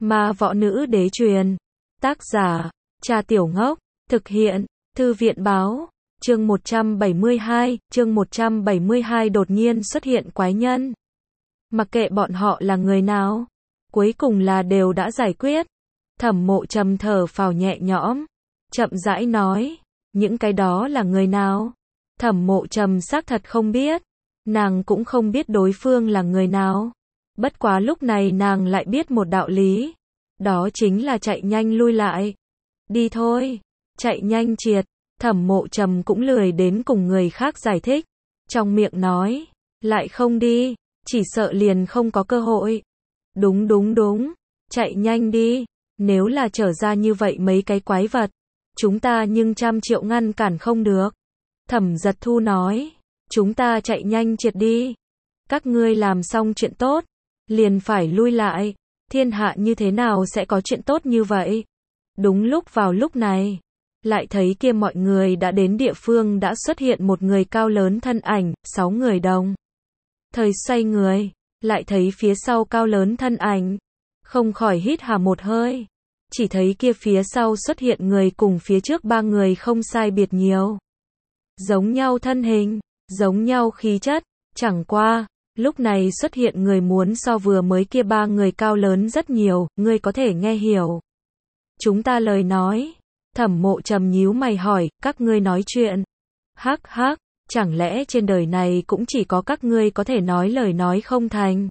Ma võ nữ đế truyền. Tác giả, Trà Tiểu Ngốc. Thực hiện, Thư viện báo. Chương 172 đột nhiên xuất hiện quái nhân. Mặc kệ bọn họ là người nào, cuối cùng là đều đã giải quyết. Thẩm Mộ Trầm thở phào nhẹ nhõm, chậm rãi nói, những cái đó là người nào? Thẩm Mộ Trầm xác thật không biết, nàng cũng không biết đối phương là người nào. Bất quá lúc này nàng lại biết một đạo lý, đó chính là chạy nhanh lui lại. Đi thôi, chạy nhanh triệt. Thẩm Mộ Trầm cũng lười đến cùng người khác giải thích, trong miệng nói, lại không đi, chỉ sợ liền không có cơ hội. Đúng, chạy nhanh đi, nếu là trở ra như vậy mấy cái quái vật, chúng ta nhưng trăm triệu ngăn cản không được. Thẩm Giật Thu nói, chúng ta chạy nhanh triệt đi. Các ngươi làm xong chuyện tốt, liền phải lui lại, thiên hạ như thế nào sẽ có chuyện tốt như vậy? Đúng lúc vào lúc này, lại thấy kia mọi người đã đến địa phương đã xuất hiện một người cao lớn thân ảnh, 6 người đồng thời xoay người, lại thấy phía sau cao lớn thân ảnh, không khỏi hít hà một hơi, chỉ thấy kia phía sau xuất hiện người cùng phía trước 3 người không sai biệt nhiều. Giống nhau thân hình, giống nhau khí chất, chẳng qua, lúc này xuất hiện người muốn so vừa mới kia 3 người cao lớn rất nhiều, ngươi có thể nghe hiểu chúng ta lời nói. Thẩm Mộ Trầm nhíu mày hỏi, các ngươi nói chuyện? Hắc, chẳng lẽ trên đời này cũng chỉ có các ngươi có thể nói lời nói không thành?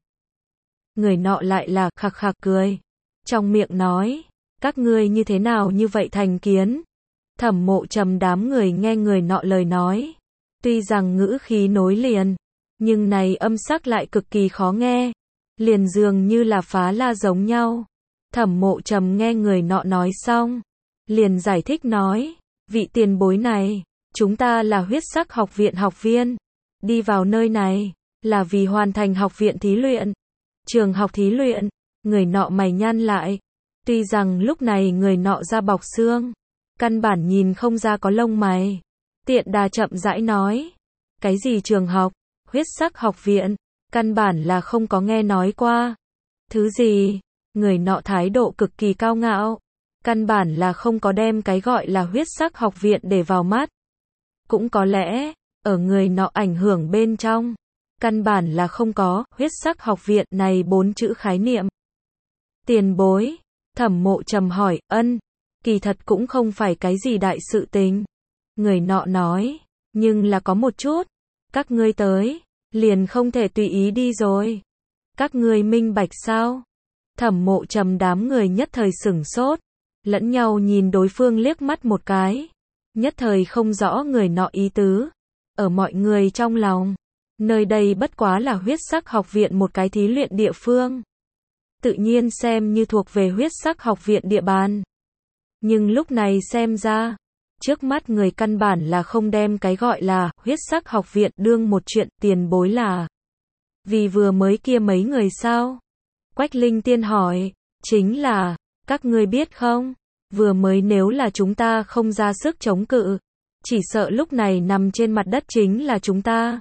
Người nọ lại là khạc khạc cười, trong miệng nói, các ngươi như thế nào như vậy thành kiến? Thẩm Mộ Trầm đám người nghe người nọ lời nói, tuy rằng ngữ khí nối liền, nhưng này âm sắc lại cực kỳ khó nghe, liền dường như là phá la giống nhau. Thẩm Mộ Trầm nghe người nọ nói xong, liền giải thích nói, vị tiền bối này, chúng ta là Huyết Sắc học viện học viên, đi vào nơi này, là vì hoàn thành học viện thí luyện. Trường học thí luyện, người nọ mày nhăn lại, tuy rằng lúc này người nọ da bọc xương, căn bản nhìn không ra có lông mày. Tiện đà chậm rãi nói, cái gì trường học, Huyết Sắc học viện, căn bản là không có nghe nói qua. Thứ gì? Người nọ thái độ cực kỳ cao ngạo, căn bản là không có đem cái gọi là Huyết Sắc học viện để vào mắt. Cũng có lẽ, ở người nọ ảnh hưởng bên trong, căn bản là không có Huyết Sắc học viện này 4 chữ khái niệm. Tiền bối, Thẩm Mộ Trầm hỏi, kỳ thật cũng không phải cái gì đại sự tình. Người nọ nói, nhưng là có một chút, các ngươi tới, liền không thể tùy ý đi rồi. Các ngươi minh bạch sao? Thẩm Mộ Trầm đám người nhất thời sửng sốt, lẫn nhau nhìn đối phương liếc mắt một cái, nhất thời không rõ người nọ ý tứ. Ở mọi người trong lòng, nơi đây bất quá là Huyết Sắc học viện một cái thí luyện địa phương, tự nhiên xem như thuộc về Huyết Sắc học viện địa bàn. Nhưng lúc này xem ra, trước mắt người căn bản là không đem cái gọi là Huyết Sắc học viện đương một chuyện. Tiền bối là vì vừa mới kia mấy người sao? Quách Linh Tiên hỏi, chính là, các ngươi biết không, vừa mới nếu là chúng ta không ra sức chống cự, chỉ sợ lúc này nằm trên mặt đất chính là chúng ta.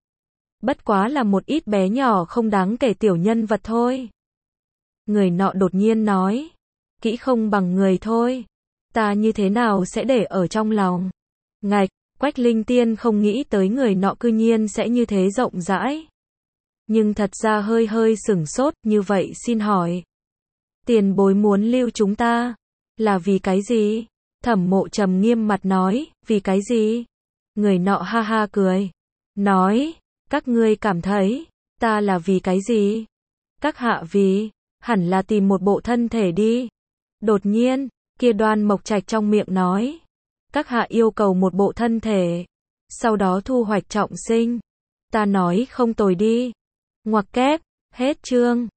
Bất quá là một ít bé nhỏ không đáng kể tiểu nhân vật thôi. Người nọ đột nhiên nói, kỹ không bằng người thôi, ta như thế nào sẽ để ở trong lòng. Ngạch, Quách Linh Tiên không nghĩ tới người nọ cư nhiên sẽ như thế rộng rãi. Nhưng thật ra hơi sửng sốt, như vậy xin hỏi, tiền bối muốn lưu chúng ta, là vì cái gì? Thẩm Mộ Trầm nghiêm mặt nói, vì cái gì? Người nọ ha ha cười, nói, các ngươi cảm thấy, ta là vì cái gì? Các hạ vì, hẳn là tìm một bộ thân thể đi. Đột nhiên, kia Đoan Mộc Trạch trong miệng nói, các hạ yêu cầu một bộ thân thể, sau đó thu hoạch trọng sinh. Ta nói không tồi đi. Ngoặc kép, hết chương.